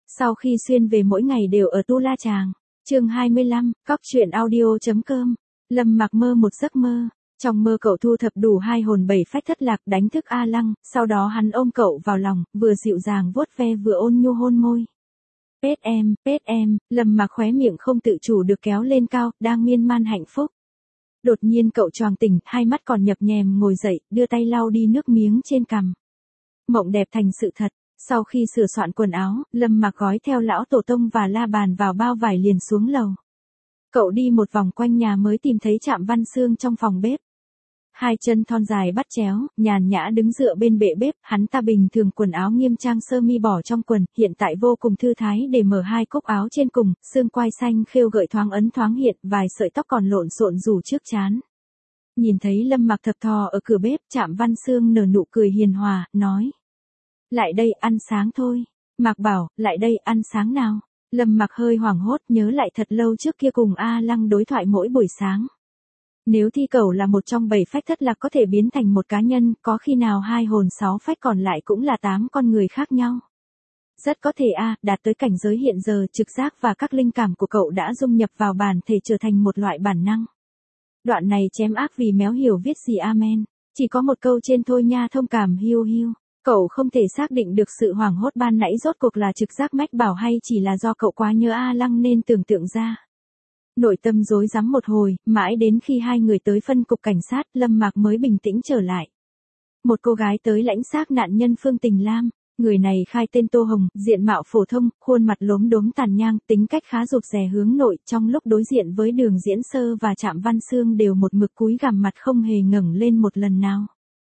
Sau khi xuyên về mỗi ngày đều ở Tu La Chàng. Chương 25, cóc truyện audio.com. Lâm Mặc mơ một giấc mơ. Trong mơ cậu thu thập đủ 2 hồn 7 phách thất lạc đánh thức A Lăng, sau đó hắn ôm cậu vào lòng, vừa dịu dàng vuốt ve vừa ôn nhu hôn môi. Pết em, Lâm Mặc khóe miệng không tự chủ được kéo lên cao, đang miên man hạnh phúc. Đột nhiên cậu choàng tỉnh, hai mắt còn nhập nhèm ngồi dậy, đưa tay lau đi nước miếng trên cằm. Mộng đẹp thành sự thật. Sau khi sửa soạn quần áo, Lâm Mặc gói theo lão tổ tông và la bàn vào bao vải liền xuống lầu. Cậu đi một vòng quanh nhà mới tìm thấy Trạm Văn Xương trong phòng bếp. Hai chân thon dài bắt chéo, nhàn nhã đứng dựa bên bệ bếp, hắn ta bình thường quần áo nghiêm trang sơ mi bỏ trong quần, hiện tại vô cùng thư thái để mở 2 cúc áo trên cùng, xương quai xanh khêu gợi thoáng ấn thoáng hiện, vài sợi tóc còn lộn xộn rủ trước trán. Nhìn thấy Lâm Mặc thập thò ở cửa bếp, Trạm Văn Xương nở nụ cười hiền hòa, nói: "Lại đây ăn sáng thôi." Mặc bảo: "Lại đây ăn sáng nào?" Lâm Mặc hơi hoảng hốt nhớ lại thật lâu trước kia cùng A Lăng đối thoại mỗi buổi sáng. Nếu thi cẩu là một trong 7 phách thất lạc có thể biến thành một cá nhân, có khi nào 2 hồn 6 phách còn lại cũng là 8 con người khác nhau. Rất có thể đạt tới cảnh giới hiện giờ, trực giác và các linh cảm của cậu đã dung nhập vào bản thể trở thành một loại bản năng. Đoạn này chém ác vì méo hiểu viết gì amen, chỉ có một câu trên thôi nha, thông cảm hiu hiu. Cậu không thể xác định được sự hoảng hốt ban nãy rốt cuộc là trực giác mách bảo hay chỉ là do cậu quá nhớ A Lăng nên tưởng tượng ra. Nội tâm rối rắm một hồi, mãi đến khi 2 người tới phân cục cảnh sát, Lâm Mặc mới bình tĩnh trở lại. Một cô gái tới lãnh xác nạn nhân Phương Tình Lam, người này khai tên Tô Hồng, diện mạo phổ thông, khuôn mặt lốm đốm tàn nhang, tính cách khá rụt rè hướng nội, trong lúc đối diện với Đường Diễn Sơ và Trạm Văn Xương đều một mực cúi gằm mặt không hề ngẩng lên một lần nào.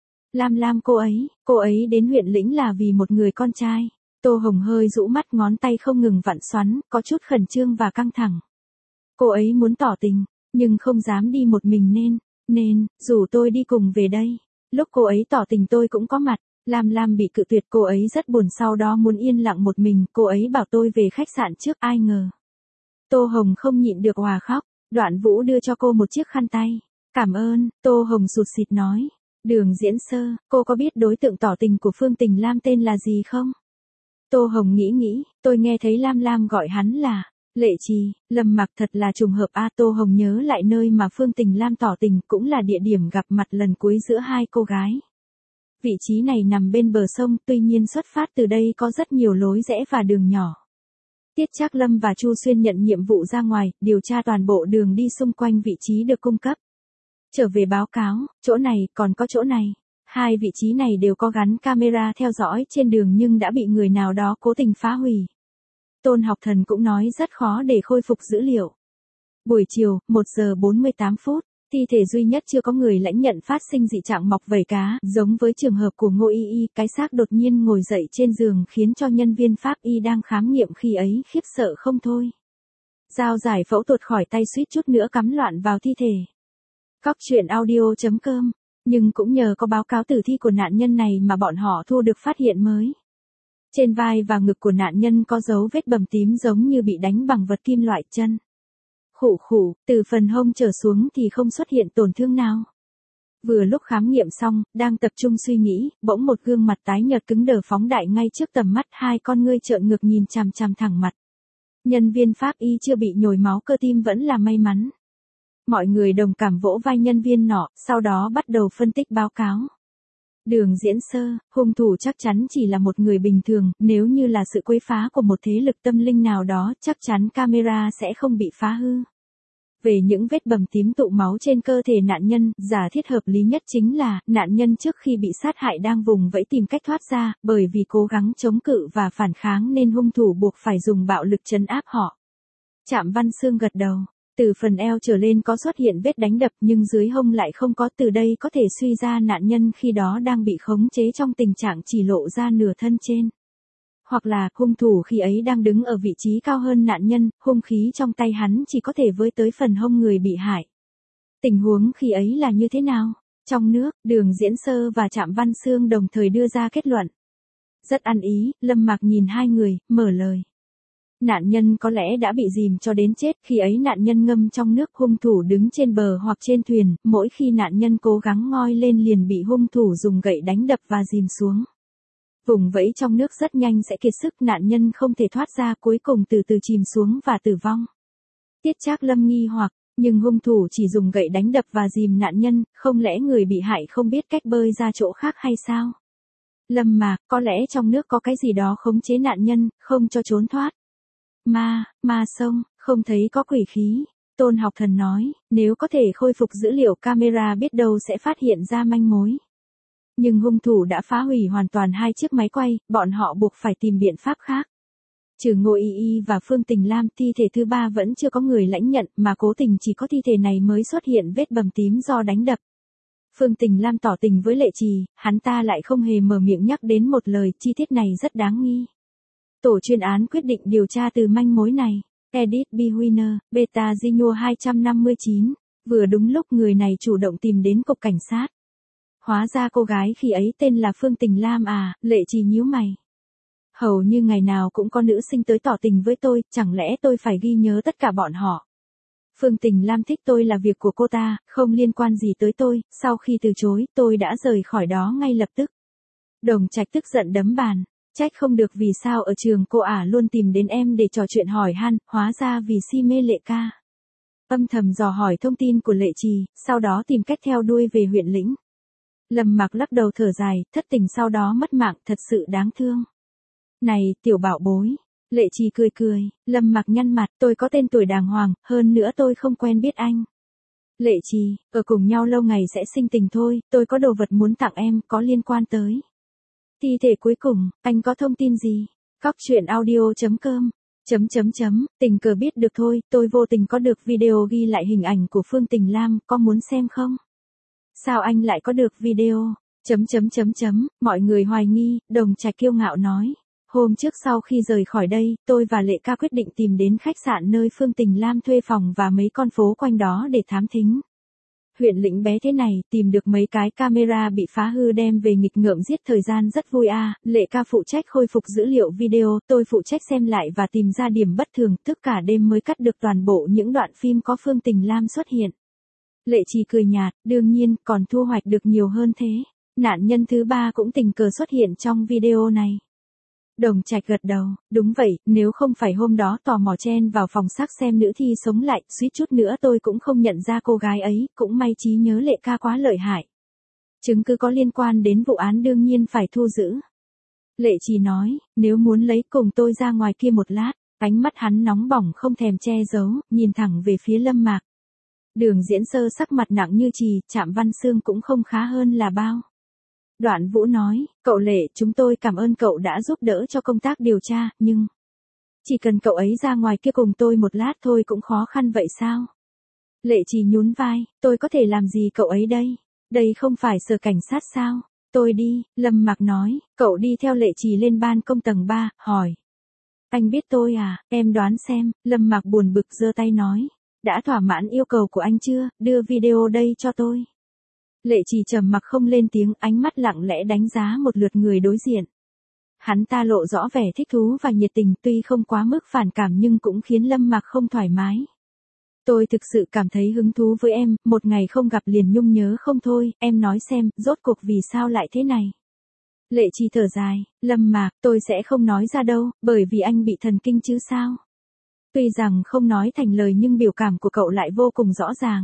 Lam cô ấy đến huyện lĩnh là vì một người con trai. Tô Hồng hơi rũ mắt, ngón tay không ngừng vặn xoắn, có chút khẩn trương và căng thẳng. Cô ấy muốn tỏ tình, nhưng không dám đi một mình nên, rủ tôi đi cùng về đây. Lúc cô ấy tỏ tình tôi cũng có mặt. Lam bị cự tuyệt, cô ấy rất buồn, sau đó muốn yên lặng một mình, cô ấy bảo tôi về khách sạn trước, ai ngờ. Tô Hồng không nhịn được òa khóc, Đoạn Vũ đưa cho cô một chiếc khăn tay. Cảm ơn, Tô Hồng sụt sịt nói. Đường Diễn Sơ, cô có biết đối tượng tỏ tình của Phương Tình Lam tên là gì không? Tô Hồng nghĩ, tôi nghe thấy Lam gọi hắn là Lệ Trì. Lâm Mặc thật là trùng hợp Tô Hồng nhớ lại nơi mà Phương Tình Lam tỏ tình, cũng là địa điểm gặp mặt lần cuối giữa 2 cô gái. Vị trí này nằm bên bờ sông, tuy nhiên xuất phát từ đây có rất nhiều lối rẽ và đường nhỏ. Tiết Trác Lâm và Chu Xuyên nhận nhiệm vụ ra ngoài, điều tra toàn bộ đường đi xung quanh vị trí được cung cấp. Trở về báo cáo, chỗ này, còn có chỗ này. 2 vị trí này đều có gắn camera theo dõi trên đường nhưng đã bị người nào đó cố tình phá hủy. Tôn Học Thần cũng nói rất khó để khôi phục dữ liệu. Buổi chiều, 1 giờ 48 phút, thi thể duy nhất chưa có người lãnh nhận phát sinh dị trạng mọc vảy cá, giống với trường hợp của Ngô Y, cái xác đột nhiên ngồi dậy trên giường khiến cho nhân viên pháp y đang khám nghiệm khi ấy khiếp sợ không thôi. Dao giải phẫu tuột khỏi tay suýt chút nữa cắm loạn vào thi thể. Cóc truyện audio.com. Nhưng cũng nhờ có báo cáo tử thi của nạn nhân này mà bọn họ thu được phát hiện mới. Trên vai và ngực của nạn nhân có dấu vết bầm tím giống như bị đánh bằng vật kim loại chân. Khủ, từ phần hông trở xuống thì không xuất hiện tổn thương nào. Vừa lúc khám nghiệm xong, đang tập trung suy nghĩ, bỗng một gương mặt tái nhợt cứng đờ phóng đại ngay trước tầm mắt, 2 con ngươi trợn ngược nhìn chằm chằm thẳng mặt. Nhân viên pháp y chưa bị nhồi máu cơ tim vẫn là may mắn. Mọi người đồng cảm vỗ vai nhân viên nọ, sau đó bắt đầu phân tích báo cáo. Đường Diễn Sơ, hung thủ chắc chắn chỉ là một người bình thường, nếu như là sự quấy phá của một thế lực tâm linh nào đó, chắc chắn camera sẽ không bị phá hư. Về những vết bầm tím tụ máu trên cơ thể nạn nhân, giả thiết hợp lý nhất chính là, nạn nhân trước khi bị sát hại đang vùng vẫy tìm cách thoát ra, bởi vì cố gắng chống cự và phản kháng nên hung thủ buộc phải dùng bạo lực trấn áp họ. Trạm Văn Xương gật đầu. Từ phần eo trở lên có xuất hiện vết đánh đập nhưng dưới hông lại không có, từ đây có thể suy ra nạn nhân khi đó đang bị khống chế trong tình trạng chỉ lộ ra nửa thân trên. Hoặc là hung thủ khi ấy đang đứng ở vị trí cao hơn nạn nhân, hung khí trong tay hắn chỉ có thể với tới phần hông người bị hại. Tình huống khi ấy là như thế nào? Trong nước, Đường Diễn Sơ và Trạm Văn Xương đồng thời đưa ra kết luận. Rất ăn ý, Lâm Mặc nhìn 2 người, mở lời. Nạn nhân có lẽ đã bị dìm cho đến chết, khi ấy nạn nhân ngâm trong nước, hung thủ đứng trên bờ hoặc trên thuyền, mỗi khi nạn nhân cố gắng ngoi lên liền bị hung thủ dùng gậy đánh đập và dìm xuống. Vùng vẫy trong nước rất nhanh sẽ kiệt sức, nạn nhân không thể thoát ra, cuối cùng từ từ chìm xuống và tử vong. Tiết Trác Lâm nghi hoặc, nhưng hung thủ chỉ dùng gậy đánh đập và dìm nạn nhân, không lẽ người bị hại không biết cách bơi ra chỗ khác hay sao? Lâm Mạc, có lẽ trong nước có cái gì đó khống chế nạn nhân, không cho trốn thoát. Ma sông, không thấy có quỷ khí. Tôn Học Thần nói, nếu có thể khôi phục dữ liệu camera biết đâu sẽ phát hiện ra manh mối. Nhưng hung thủ đã phá hủy hoàn toàn 2 chiếc máy quay, bọn họ buộc phải tìm biện pháp khác. Trừ Ngô Y Y và Phương Tình Lam, thi thể thứ 3 vẫn chưa có người lãnh nhận, mà cố tình chỉ có thi thể này mới xuất hiện vết bầm tím do đánh đập. Phương Tình Lam tỏ tình với Lệ Trì, hắn ta lại không hề mở miệng nhắc đến một lời, chi tiết này rất đáng nghi. Tổ chuyên án quyết định điều tra từ manh mối này. Edit B. Winner, Beta Zinho 259, vừa đúng lúc người này chủ động tìm đến cục cảnh sát. Hóa ra cô gái khi ấy tên là Phương Tình Lam à, Lệ Trì nhíu mày. Hầu như ngày nào cũng có nữ sinh tới tỏ tình với tôi, chẳng lẽ tôi phải ghi nhớ tất cả bọn họ? Phương Tình Lam thích tôi là việc của cô ta, không liên quan gì tới tôi, sau khi từ chối, tôi đã rời khỏi đó ngay lập tức. Đồng Trạch tức giận đấm bàn, trách không được vì sao ở trường cô ả luôn tìm đến em để trò chuyện hỏi han, hóa ra vì si mê Lệ ca. Âm thầm dò hỏi thông tin của Lệ Trì, sau đó tìm cách theo đuôi về huyện lĩnh. Lâm Mặc lắc đầu thở dài, thất tình sau đó mất mạng, thật sự đáng thương. Này, tiểu bảo bối. Lệ Trì cười cười, Lâm Mặc nhăn mặt, tôi có tên tuổi đàng hoàng, hơn nữa tôi không quen biết anh. Lệ Trì, ở cùng nhau lâu ngày sẽ sinh tình thôi, tôi có đồ vật muốn tặng em, có liên quan tới thi thể cuối cùng, anh có thông tin gì? Cóc.audio.com Tình cờ biết được thôi, tôi vô tình có được video ghi lại hình ảnh của Phương Tình Lam, có muốn xem không? Sao anh lại có được video? Mọi người hoài nghi, Đồng Trạch kiêu ngạo nói. Hôm trước sau khi rời khỏi đây, tôi và Lệ ca quyết định tìm đến khách sạn nơi Phương Tình Lam thuê phòng và mấy con phố quanh đó để thám thính. Huyện lĩnh bé thế này, tìm được mấy cái camera bị phá hư đem về nghịch ngợm giết thời gian rất vui à. Lệ ca phụ trách khôi phục dữ liệu video, tôi phụ trách xem lại và tìm ra điểm bất thường, tức cả đêm mới cắt được toàn bộ những đoạn phim có Phương Tình Lam xuất hiện. Lệ Trì cười nhạt, đương nhiên, còn thu hoạch được nhiều hơn thế. Nạn nhân thứ 3 cũng tình cờ xuất hiện trong video này. Đồng Trạch gật đầu, đúng vậy, nếu không phải hôm đó tò mò chen vào phòng xác xem nữ thi sống lại, suýt chút nữa tôi cũng không nhận ra cô gái ấy, cũng may trí nhớ Lệ ca quá lợi hại. Chứng cứ có liên quan đến vụ án đương nhiên phải thu giữ. Lệ Trì nói, nếu muốn lấy cùng tôi ra ngoài kia một lát, ánh mắt hắn nóng bỏng không thèm che giấu, nhìn thẳng về phía Lâm Mạc. Đường Diễn Sơ sắc mặt nặng như chì, Trạm Văn Xương cũng không khá hơn là bao. Đoạn Vũ nói, cậu Lệ, chúng tôi cảm ơn cậu đã giúp đỡ cho công tác điều tra, nhưng chỉ cần cậu ấy ra ngoài kia cùng tôi một lát thôi cũng khó khăn vậy sao? Lệ Trì nhún vai, tôi có thể làm gì cậu ấy đây? Đây không phải sở cảnh sát sao? Tôi đi, Lâm Mạc nói, cậu đi theo Lệ Trì lên ban công tầng 3, hỏi. Anh biết tôi à, em đoán xem, Lâm Mạc buồn bực giơ tay nói. Đã thỏa mãn yêu cầu của anh chưa, đưa video đây cho tôi. Lệ Trì trầm mặc không lên tiếng, ánh mắt lặng lẽ đánh giá một lượt người đối diện. Hắn ta lộ rõ vẻ thích thú và nhiệt tình, tuy không quá mức phản cảm nhưng cũng khiến Lâm Mạc không thoải mái. Tôi thực sự cảm thấy hứng thú với em, một ngày không gặp liền nhung nhớ không thôi, em nói xem, rốt cuộc vì sao lại thế này. Lệ Trì thở dài, Lâm Mạc, tôi sẽ không nói ra đâu, bởi vì anh bị thần kinh chứ sao. Tuy rằng không nói thành lời nhưng biểu cảm của cậu lại vô cùng rõ ràng.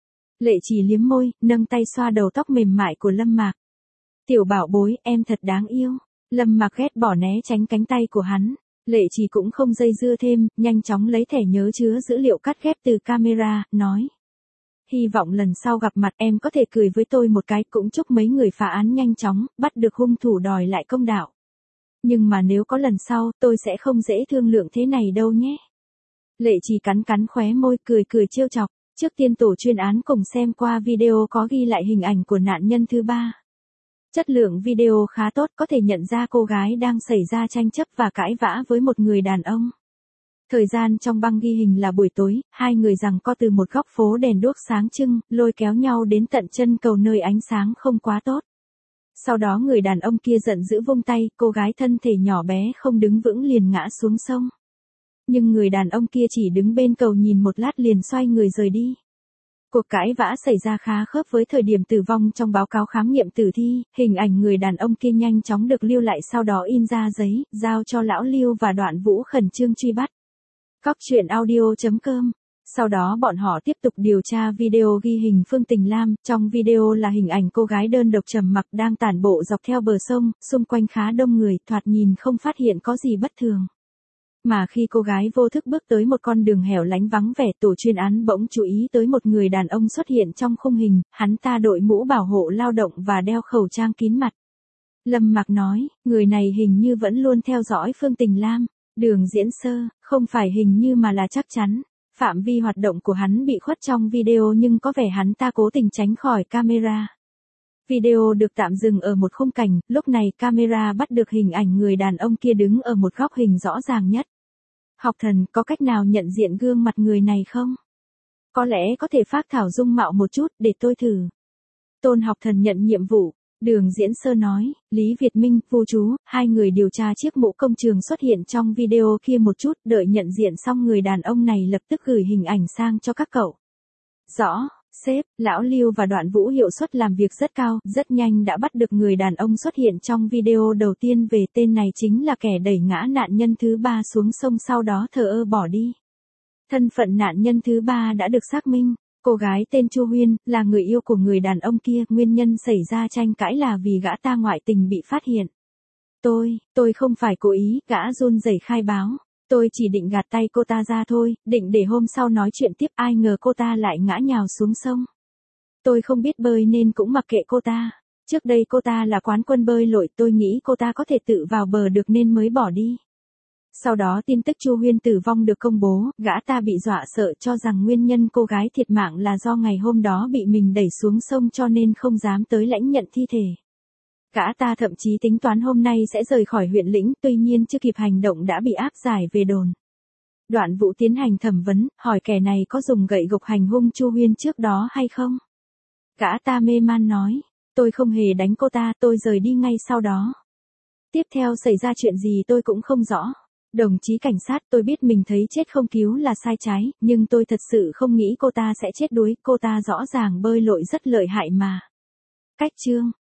Lệ Trì liếm môi, nâng tay xoa đầu tóc mềm mại của Lâm Mạc. Tiểu bảo bối, em thật đáng yêu. Lâm Mạc ghét bỏ né tránh cánh tay của hắn. Lệ Trì cũng không dây dưa thêm, nhanh chóng lấy thẻ nhớ chứa dữ liệu cắt ghép từ camera, nói. Hy vọng lần sau gặp mặt em có thể cười với tôi một cái, cũng chúc mấy người phá án nhanh chóng, bắt được hung thủ đòi lại công đạo. Nhưng mà nếu có lần sau, tôi sẽ không dễ thương lượng thế này đâu nhé. Lệ Trì cắn cắn khóe môi, cười trêu chọc. Trước tiên tổ chuyên án cùng xem qua video có ghi lại hình ảnh của nạn nhân thứ 3. Chất lượng video khá tốt, có thể nhận ra cô gái đang xảy ra tranh chấp và cãi vã với một người đàn ông. Thời gian trong băng ghi hình là buổi tối, hai người giằng co từ một góc phố đèn đuốc sáng trưng, lôi kéo nhau đến tận chân cầu nơi ánh sáng không quá tốt. Sau đó người đàn ông kia giận dữ vung tay, cô gái thân thể nhỏ bé không đứng vững liền ngã xuống sông. Nhưng người đàn ông kia chỉ đứng bên cầu nhìn một lát liền xoay người rời đi. Cuộc cãi vã xảy ra khá khớp với thời điểm tử vong trong báo cáo khám nghiệm tử thi, hình ảnh người đàn ông kia nhanh chóng được lưu lại sau đó in ra giấy, giao cho lão Lưu và Đoạn Vũ khẩn trương truy bắt. Cóc truyện audio.com. Sau đó bọn họ tiếp tục điều tra video ghi hình Phương Tình Lam, trong video là hình ảnh cô gái đơn độc trầm mặc đang tản bộ dọc theo bờ sông, xung quanh khá đông người, thoạt nhìn không phát hiện có gì bất thường. Mà khi cô gái vô thức bước tới một con đường hẻo lánh vắng vẻ, tổ chuyên án bỗng chú ý tới một người đàn ông xuất hiện trong khung hình, hắn ta đội mũ bảo hộ lao động và đeo khẩu trang kín mặt. Lâm Mặc nói, người này hình như vẫn luôn theo dõi Phương Tình Lam. Đường Diễn Sơ, không phải hình như mà là chắc chắn. Phạm vi hoạt động của hắn bị khuất trong video nhưng có vẻ hắn ta cố tình tránh khỏi camera. Video được tạm dừng ở một khung cảnh, lúc này camera bắt được hình ảnh người đàn ông kia đứng ở một góc hình rõ ràng nhất. Học Thần, có cách nào nhận diện gương mặt người này không? Có lẽ có thể phác thảo dung mạo một chút, để tôi thử. Tôn Học Thần nhận nhiệm vụ. Đường Diễn Sơ nói, Lý Việt Minh, Vu Chú, hai người điều tra chiếc mũ công trường xuất hiện trong video kia một chút, đợi nhận diện xong người đàn ông này lập tức gửi hình ảnh sang cho các cậu. Rõ, sếp, lão Lưu và Đoạn Vũ hiệu suất làm việc rất cao, rất nhanh đã bắt được người đàn ông xuất hiện trong video đầu tiên về, tên này chính là kẻ đẩy ngã nạn nhân thứ 3 xuống sông sau đó thờ ơ bỏ đi. Thân phận nạn nhân thứ 3 đã được xác minh. Cô gái tên Chu Huyên, là người yêu của người đàn ông kia, nguyên nhân xảy ra tranh cãi là vì gã ta ngoại tình bị phát hiện. Tôi không phải cố ý, gã run rẩy khai báo. Tôi chỉ định gạt tay cô ta ra thôi, định để hôm sau nói chuyện tiếp, ai ngờ cô ta lại ngã nhào xuống sông. Tôi không biết bơi nên cũng mặc kệ cô ta. Trước đây cô ta là quán quân bơi lội, tôi nghĩ cô ta có thể tự vào bờ được nên mới bỏ đi. Sau đó tin tức Chu Huyên tử vong được công bố, gã ta bị dọa sợ cho rằng nguyên nhân cô gái thiệt mạng là do ngày hôm đó bị mình đẩy xuống sông cho nên không dám tới lãnh nhận thi thể. Gã ta thậm chí tính toán hôm nay sẽ rời khỏi huyện lĩnh, tuy nhiên chưa kịp hành động đã bị áp giải về đồn. Đoạn Vũ tiến hành thẩm vấn, hỏi kẻ này có dùng gậy gộc hành hung Chu Huyên trước đó hay không. Gã ta mê man nói, tôi không hề đánh cô ta, tôi rời đi ngay sau đó. Tiếp theo xảy ra chuyện gì tôi cũng không rõ. Đồng chí cảnh sát, tôi biết mình thấy chết không cứu là sai trái, nhưng tôi thật sự không nghĩ cô ta sẽ chết đuối, cô ta rõ ràng bơi lội rất lợi hại mà. Cách chương